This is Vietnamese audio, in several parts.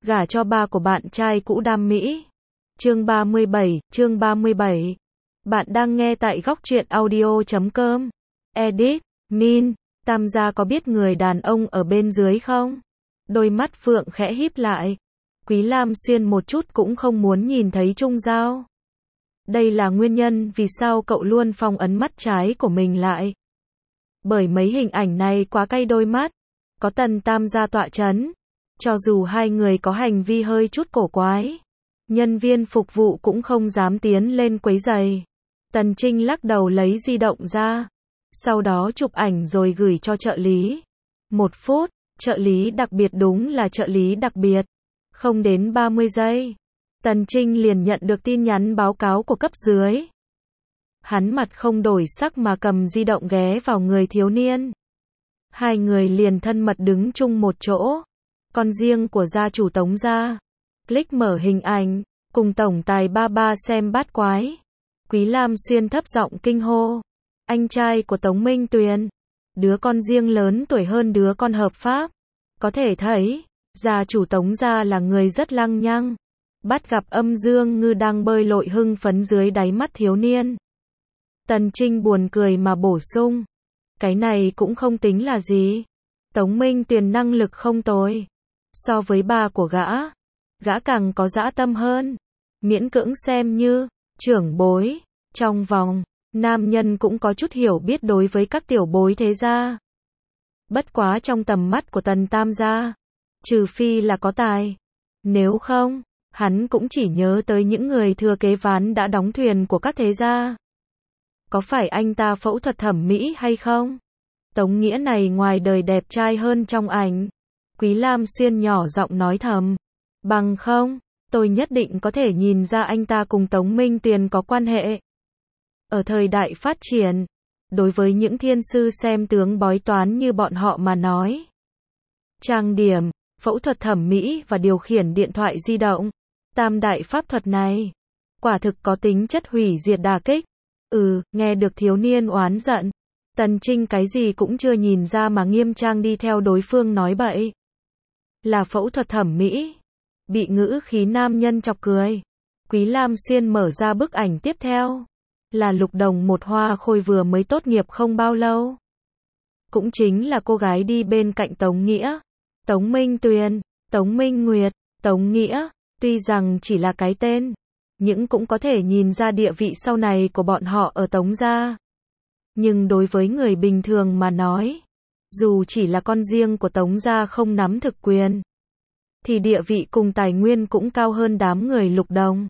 gả cho ba của bạn trai cũ Đam Mỹ. Chương 37. Bạn đang nghe tại góc truyện audio.com. Edit, Min, Tam gia có biết người đàn ông ở bên dưới không? Đôi mắt Phượng khẽ híp lại. Quý Lam Xuyên một chút cũng không muốn nhìn thấy Trung Giao. Đây là nguyên nhân vì sao cậu luôn phong ấn mắt trái của mình lại. Bởi mấy hình ảnh này quá cay đôi mắt. Có Tần Tam gia tọa chấn. Cho dù hai người có hành vi hơi chút cổ quái, nhân viên phục vụ cũng không dám tiến lên quấy rầy. Tần Trinh lắc đầu lấy di động ra. Sau đó chụp ảnh rồi gửi cho trợ lý. 1 phút, trợ lý đặc biệt, đúng là trợ lý đặc biệt. Không đến 30 giây. Tần Trinh liền nhận được tin nhắn báo cáo của cấp dưới. Hắn mặt không đổi sắc mà cầm di động ghé vào người thiếu niên. Hai người liền thân mật đứng chung một chỗ. Con riêng của gia chủ Tống gia. Click mở hình ảnh, cùng tổng tài ba ba xem bát quái. Quý Lam Xuyên thấp giọng kinh hô. Anh trai của Tống Minh Tuyền. Đứa con riêng lớn tuổi hơn đứa con hợp pháp. Có thể thấy, gia chủ Tống gia là người rất lăng nhăng. Bắt gặp âm dương ngư đang bơi lội hưng phấn dưới đáy mắt thiếu niên. Tần Trinh buồn cười mà bổ sung. Cái này cũng không tính là gì. Tống Minh Tuyền năng lực không tồi. So với ba của gã càng có dã tâm hơn. Miễn cưỡng xem như trưởng bối. Trong vòng, nam nhân cũng có chút hiểu biết đối với các tiểu bối thế gia. Bất quá trong tầm mắt của Tần Tam gia, trừ phi là có tài. Nếu không, hắn cũng chỉ nhớ tới những người thừa kế ván đã đóng thuyền của các thế gia. Có phải anh ta phẫu thuật thẩm mỹ hay không? Tống Nghĩa này ngoài đời đẹp trai hơn trong ảnh. Quý Lam Xuyên nhỏ giọng nói thầm. Bằng không, tôi nhất định có thể nhìn ra anh ta cùng Tống Minh Tuyền có quan hệ. Ở thời đại phát triển, đối với những thiên sư xem tướng bói toán như bọn họ mà nói, trang điểm, phẫu thuật thẩm mỹ và điều khiển điện thoại di động, tam đại pháp thuật này, quả thực có tính chất hủy diệt đả kích. Nghe được thiếu niên oán giận, Tần Trinh cái gì cũng chưa nhìn ra mà nghiêm trang đi theo đối phương nói bậy. Là phẫu thuật thẩm mỹ. Bị ngữ khí nam nhân chọc cười. Quý Lam Xuyên mở ra bức ảnh tiếp theo. Là Lục Đồng, một hoa khôi vừa mới tốt nghiệp không bao lâu. Cũng chính là cô gái đi bên cạnh Tống Nghĩa, Tống Minh Tuyền, Tống Minh Nguyệt, Tống Nghĩa. Tuy rằng chỉ là cái tên, nhưng cũng có thể nhìn ra địa vị sau này của bọn họ ở Tống gia. Nhưng đối với người bình thường mà nói, dù chỉ là con riêng của Tống gia không nắm thực quyền, thì địa vị cùng tài nguyên cũng cao hơn đám người Lục Đồng.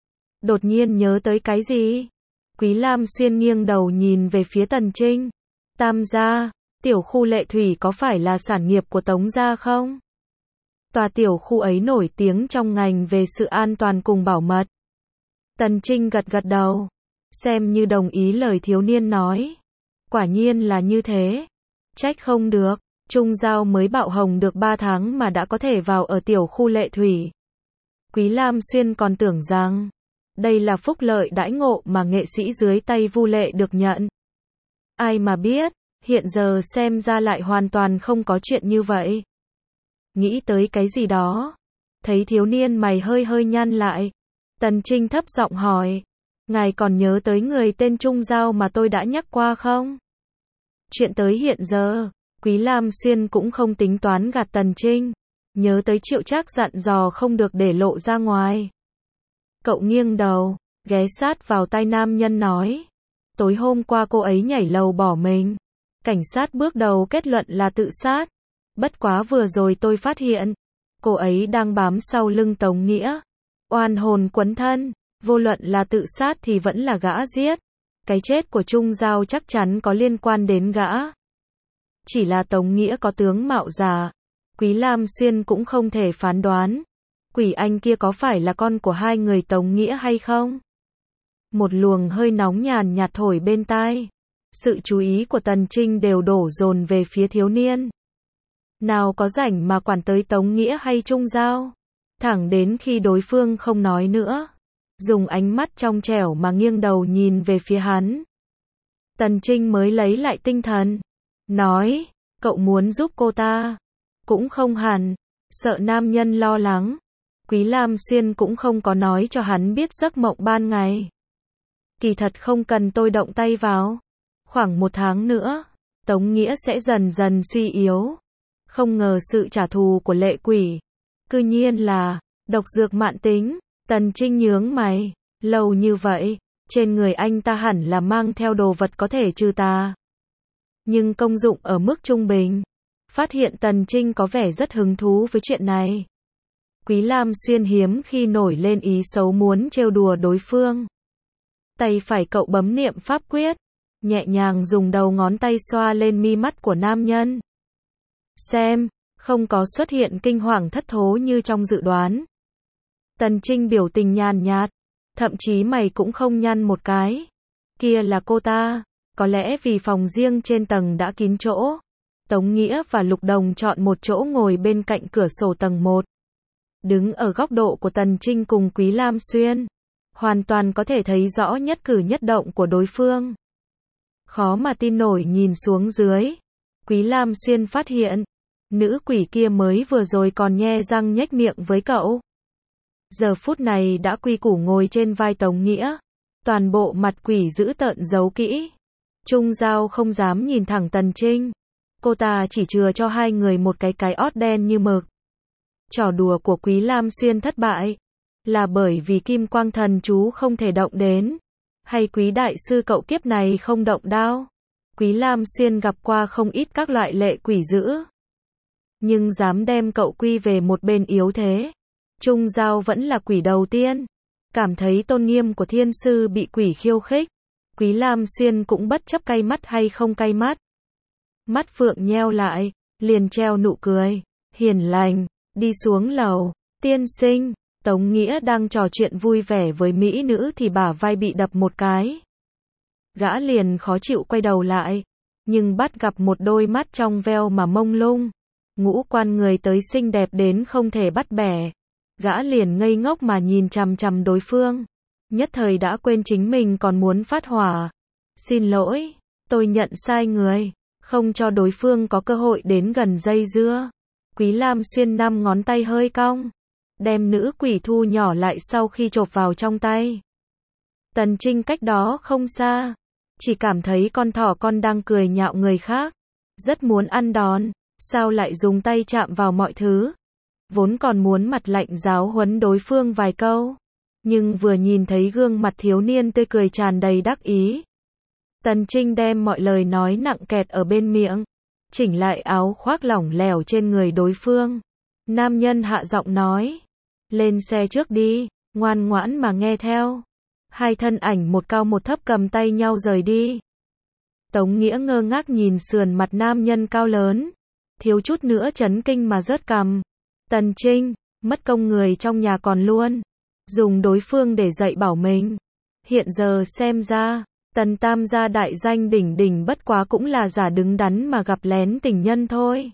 Đột nhiên nhớ tới cái gì? Quý Lam Xuyên nghiêng đầu nhìn về phía Tần Trinh. Tam gia, tiểu khu Lệ Thủy có phải là sản nghiệp của Tống gia không? Tòa tiểu khu ấy nổi tiếng trong ngành về sự an toàn cùng bảo mật. Tần Trinh gật gật đầu, xem như đồng ý lời thiếu niên nói. Quả nhiên là như thế. Trách không được, Trung Giao mới bạo hồng được 3 tháng mà đã có thể vào ở tiểu khu Lệ Thủy. Quý Lam Xuyên còn tưởng rằng đây là phúc lợi đãi ngộ mà nghệ sĩ dưới tay Vu Lệ được nhận. Ai mà biết, hiện giờ xem ra lại hoàn toàn không có chuyện như vậy. Nghĩ tới cái gì đó, thấy thiếu niên mày hơi nhăn lại. Tần Trinh thấp giọng hỏi, ngài còn nhớ tới người tên Trung Giao mà tôi đã nhắc qua không? Chuyện tới hiện giờ, Quý Lam Xuyên cũng không tính toán gạt Tần Trinh, nhớ tới Triệu Trác dặn dò không được để lộ ra ngoài. Cậu nghiêng đầu, ghé sát vào tai nam nhân nói, tối hôm qua cô ấy nhảy lầu bỏ mình. Cảnh sát bước đầu kết luận là tự sát. Bất quá vừa rồi tôi phát hiện, cô ấy đang bám sau lưng Tống Nghĩa. Oan hồn quấn thân, vô luận là tự sát thì vẫn là gã giết. Cái chết của Trung Giao chắc chắn có liên quan đến gã. Chỉ là Tống Nghĩa có tướng mạo già, Quý Lam Xuyên cũng không thể phán đoán. Quỷ anh kia có phải là con của hai người Tống Nghĩa hay không? Một luồng hơi nóng nhàn nhạt thổi bên tai. Sự chú ý của Tần Trinh đều đổ dồn về phía thiếu niên. Nào có rảnh mà quản tới Tống Nghĩa hay Trung Giao. Thẳng đến khi đối phương không nói nữa, dùng ánh mắt trong trẻo mà nghiêng đầu nhìn về phía hắn. Tần Trinh mới lấy lại tinh thần. Nói, cậu muốn giúp cô ta. Cũng không hẳn. Sợ nam nhân lo lắng, Quý Lam Xuyên cũng không có nói cho hắn biết giấc mộng ban ngày. Kỳ thật không cần tôi động tay vào. Khoảng 1 tháng nữa, Tống Nghĩa sẽ dần dần suy yếu. Không ngờ sự trả thù của lệ quỷ, cư nhiên là độc dược mãn tính. Tần Trinh nhướng mày, lâu như vậy, trên người anh ta hẳn là mang theo đồ vật có thể trừ tà. Nhưng công dụng ở mức trung bình. Phát hiện Tần Trinh có vẻ rất hứng thú với chuyện này. Quý Lam Xuyên hiếm khi nổi lên ý xấu muốn trêu đùa đối phương. Tay phải cậu bấm niệm pháp quyết, nhẹ nhàng dùng đầu ngón tay xoa lên mi mắt của nam nhân. Xem, không có xuất hiện kinh hoàng thất thố như trong dự đoán. Tần Trinh biểu tình nhàn nhạt, thậm chí mày cũng không nhăn một cái. Kia là cô ta, có lẽ vì phòng riêng trên tầng đã kín chỗ. Tống Nghĩa và Lục Đồng chọn một chỗ ngồi bên cạnh cửa sổ tầng 1. Đứng ở góc độ của Tần Trinh cùng Quý Lam Xuyên, hoàn toàn có thể thấy rõ nhất cử nhất động của đối phương. Khó mà tin nổi nhìn xuống dưới, Quý Lam Xuyên phát hiện, nữ quỷ kia mới vừa rồi còn nhe răng nhếch miệng với cậu. Giờ phút này đã quy củ ngồi trên vai Tống Nghĩa, toàn bộ mặt quỷ dữ tợn giấu kỹ. Trung Giao không dám nhìn thẳng Tần Trinh, cô ta chỉ chừa cho hai người một cái ót đen như mực. Trò đùa của Quý Lam Xuyên thất bại, là bởi vì Kim Quang Thần chú không thể động đến, hay Quý đại sư cậu kiếp này không động đao. Quý Lam Xuyên gặp qua không ít các loại lệ quỷ dữ, nhưng dám đem cậu quy về một bên yếu thế. Trung Giao vẫn là quỷ đầu tiên, cảm thấy tôn nghiêm của thiên sư bị quỷ khiêu khích. Quý Lam Xuyên cũng bất chấp cay mắt hay không cay mắt. Mắt phượng nheo lại, liền treo nụ cười, hiền lành, đi xuống lầu. Tiên sinh, Tống Nghĩa đang trò chuyện vui vẻ với mỹ nữ thì bả vai bị đập một cái. Gã liền khó chịu quay đầu lại, nhưng bắt gặp một đôi mắt trong veo mà mông lung. Ngũ quan người tới xinh đẹp đến không thể bắt bẻ. Gã liền ngây ngốc mà nhìn chằm chằm đối phương. Nhất thời đã quên chính mình còn muốn phát hỏa. Xin lỗi, tôi nhận sai người. Không cho đối phương có cơ hội đến gần dây dưa. Quý Lam Xuyên 5 ngón tay hơi cong, đem nữ quỷ thu nhỏ lại sau khi chộp vào trong tay. Tần Trinh cách đó không xa, chỉ cảm thấy con thỏ con đang cười nhạo người khác, rất muốn ăn đòn, sao lại dùng tay chạm vào mọi thứ. Vốn còn muốn mặt lạnh giáo huấn đối phương vài câu, nhưng vừa nhìn thấy gương mặt thiếu niên tươi cười tràn đầy đắc ý, Tần Trinh đem mọi lời nói nặng kẹt ở bên miệng, chỉnh lại áo khoác lỏng lẻo trên người đối phương. Nam nhân hạ giọng nói, lên xe trước đi, ngoan ngoãn mà nghe theo. Hai thân ảnh một cao một thấp cầm tay nhau rời đi. Tống Nghĩa ngơ ngác nhìn sườn mặt nam nhân cao lớn, thiếu chút nữa chấn kinh mà rớt cằm. Tần Trinh, mất công người trong nhà còn luôn dùng đối phương để dạy bảo mình. Hiện giờ xem ra, Tần Tam gia đại danh đỉnh đỉnh bất quá cũng là giả đứng đắn mà gặp lén tình nhân thôi.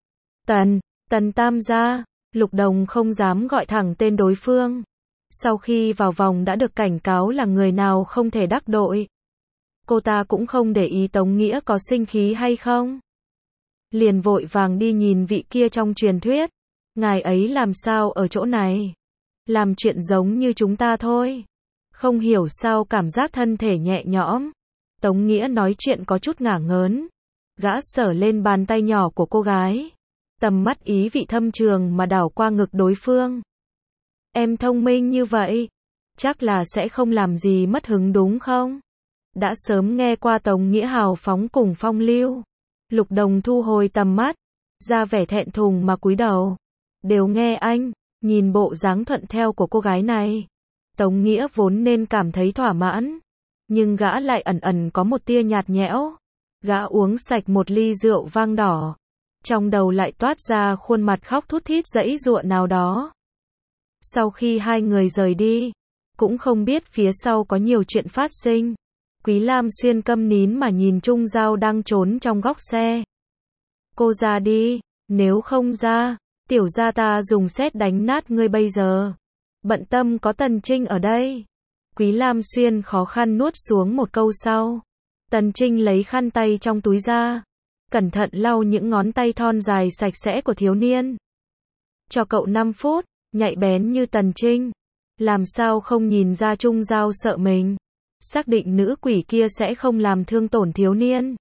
Tần Tam gia, Lục Đồng không dám gọi thẳng tên đối phương. Sau khi vào vòng đã được cảnh cáo là người nào không thể đắc tội. Cô ta cũng không để ý Tống Nghĩa có sinh khí hay không. Liền vội vàng đi nhìn vị kia trong truyền thuyết. Ngài ấy làm sao ở chỗ này? Làm chuyện giống như chúng ta thôi. Không hiểu sao cảm giác thân thể nhẹ nhõm. Tống Nghĩa nói chuyện có chút ngả ngớn. Gã sờ lên bàn tay nhỏ của cô gái. Tầm mắt ý vị thâm trường mà đảo qua ngực đối phương. Em thông minh như vậy, chắc là sẽ không làm gì mất hứng đúng không? Đã sớm nghe qua Tống Nghĩa hào phóng cùng phong lưu. Lục Đồng thu hồi tầm mắt, ra vẻ thẹn thùng mà cúi đầu. Đều nghe anh, nhìn bộ dáng thuận theo của cô gái này. Tống Nghĩa vốn nên cảm thấy thỏa mãn, nhưng gã lại ẩn ẩn có một tia nhạt nhẽo. Gã uống sạch một ly rượu vang đỏ, trong đầu lại toát ra khuôn mặt khóc thút thít giãy giụa nào đó. Sau khi hai người rời đi, cũng không biết phía sau có nhiều chuyện phát sinh. Quý Lam Xuyên câm nín mà nhìn Trung Giao đang trốn trong góc xe. Cô ra đi, nếu không ra, tiểu gia ta dùng sét đánh nát ngươi bây giờ. Bận tâm có Tần Trinh ở đây. Quý Lam Xuyên khó khăn nuốt xuống một câu sau. Tần Trinh lấy khăn tay trong túi ra, cẩn thận lau những ngón tay thon dài sạch sẽ của thiếu niên. cho cậu 5 phút, nhạy bén như Tần Trinh. Làm sao không nhìn ra Trung Giao sợ mình. Xác định nữ quỷ kia sẽ không làm thương tổn thiếu niên.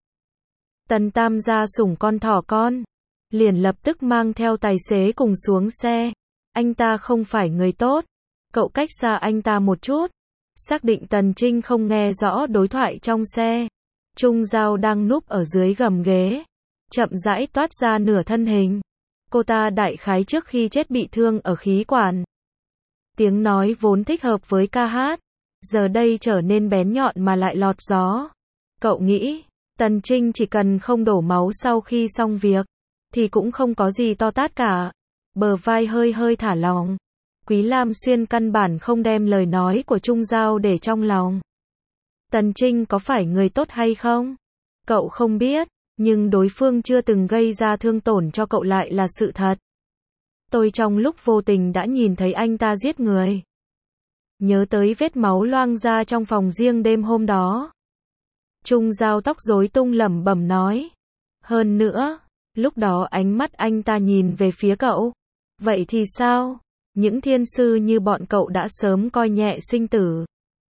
Tần Tam gia sủng con thỏ con. Liền lập tức mang theo tài xế cùng xuống xe. Anh ta không phải người tốt. Cậu cách xa anh ta một chút. Xác định Tần Trinh không nghe rõ đối thoại trong xe. Trung Giao đang núp ở dưới gầm ghế. Chậm rãi toát ra nửa thân hình. Cô ta đại khái trước khi chết bị thương ở khí quản. Tiếng nói vốn thích hợp với ca hát. Giờ đây trở nên bén nhọn mà lại lọt gió. Cậu nghĩ, Tần Trinh chỉ cần không đổ máu sau khi xong việc, thì cũng không có gì to tát cả. Bờ vai hơi hơi thả lỏng. Quý Lam Xuyên căn bản không đem lời nói của Trung Giao để trong lòng. Tần Trinh có phải người tốt hay không? Cậu không biết, nhưng đối phương chưa từng gây ra thương tổn cho cậu lại là sự thật. Tôi trong lúc vô tình đã nhìn thấy anh ta giết người. Nhớ tới vết máu loang ra trong phòng riêng đêm hôm đó. Trung Giao tóc rối tung lẩm bẩm nói. Hơn nữa, lúc đó ánh mắt anh ta nhìn về phía cậu. Vậy thì sao? Những thiên sư như bọn cậu đã sớm coi nhẹ sinh tử.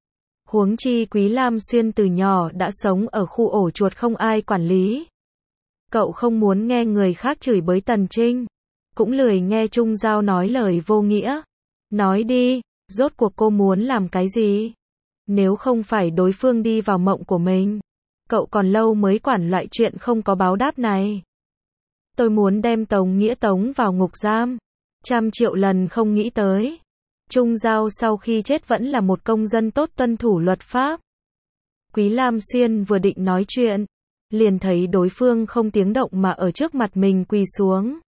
Huống chi Quý Lam Xuyên từ nhỏ đã sống ở khu ổ chuột không ai quản lý. Cậu không muốn nghe người khác chửi bới Tần Trinh. Cũng lười nghe Trung Giao nói lời vô nghĩa. Nói đi, rốt cuộc cô muốn làm cái gì? Nếu không phải đối phương đi vào mộng của mình, cậu còn lâu mới quản loại chuyện không có báo đáp này. Tôi muốn đem Tống Nghĩa tống vào ngục giam. 100 triệu lần không nghĩ tới. Trung Giao sau khi chết vẫn là một công dân tốt tuân thủ luật pháp. Quý Lam Xuyên vừa định nói chuyện, liền thấy đối phương không tiếng động mà ở trước mặt mình quỳ xuống.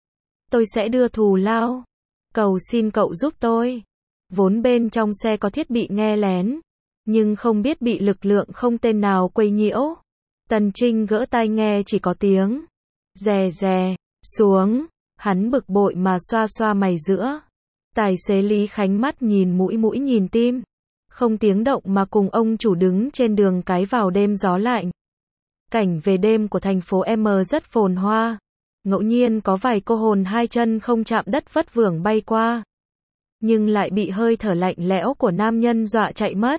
Tôi sẽ đưa thù lao. Cầu xin cậu giúp tôi. Vốn bên trong xe có thiết bị nghe lén, nhưng không biết bị lực lượng không tên nào quấy nhiễu. Tần Trinh gỡ tai nghe chỉ có tiếng rè rè xuống. Hắn bực bội mà xoa xoa mày giữa. Tài xế Lý Khánh mắt nhìn mũi mũi nhìn tim. Không tiếng động mà cùng ông chủ đứng trên đường cái vào đêm gió lạnh. Cảnh về đêm của thành phố M rất phồn hoa. Ngẫu nhiên có vài cô hồn hai chân không chạm đất vất vưởng bay qua. Nhưng lại bị hơi thở lạnh lẽo của nam nhân dọa chạy mất.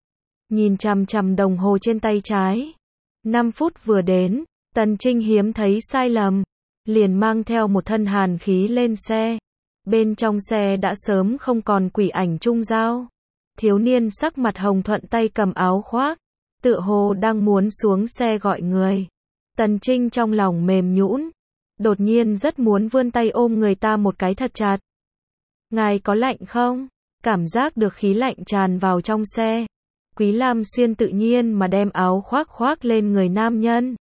Nhìn chằm chằm đồng hồ trên tay trái. 5 phút vừa đến, Tần Trinh hiếm thấy sai lầm. Liền mang theo một thân hàn khí lên xe. Bên trong xe đã sớm không còn quỷ ảnh Trung Giao. Thiếu niên sắc mặt hồng thuận tay cầm áo khoác. Tựa hồ đang muốn xuống xe gọi người. Tần Trinh trong lòng mềm nhũn. Đột nhiên rất muốn vươn tay ôm người ta một cái thật chặt. Ngài có lạnh không? Cảm giác được khí lạnh tràn vào trong xe. Quý Lam Xuyên tự nhiên mà đem áo khoác khoác lên người nam nhân.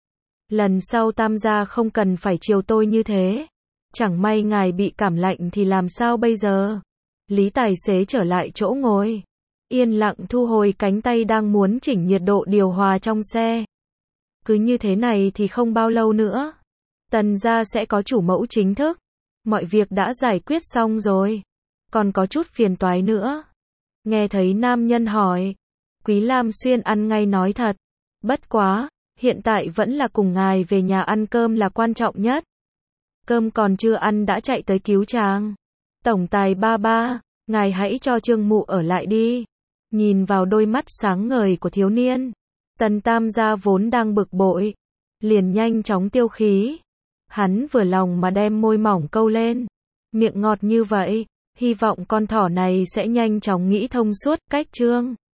Lần sau Tam gia không cần phải chiều tôi như thế. Chẳng may ngài bị cảm lạnh thì làm sao bây giờ? Lý tài xế trở lại chỗ ngồi. Yên lặng thu hồi cánh tay đang muốn chỉnh nhiệt độ điều hòa trong xe. Cứ như thế này thì không bao lâu nữa. Tần gia sẽ có chủ mẫu chính thức. Mọi việc đã giải quyết xong rồi. Còn có chút phiền toái nữa. Nghe thấy nam nhân hỏi. Quý Lam Xuyên ăn ngay nói thật. Bất quá, hiện tại vẫn là cùng ngài về nhà ăn cơm là quan trọng nhất. Cơm còn chưa ăn đã chạy tới cứu chàng. Tổng tài ba ba, ngài hãy cho Trương Mụ ở lại đi. Nhìn vào đôi mắt sáng ngời của thiếu niên. Tần Tam gia vốn đang bực bội. Liền nhanh chóng tiêu khí. Hắn vừa lòng mà đem môi mỏng câu lên. Miệng ngọt như vậy, hy vọng con thỏ này sẽ nhanh chóng nghĩ thông suốt cách Trương.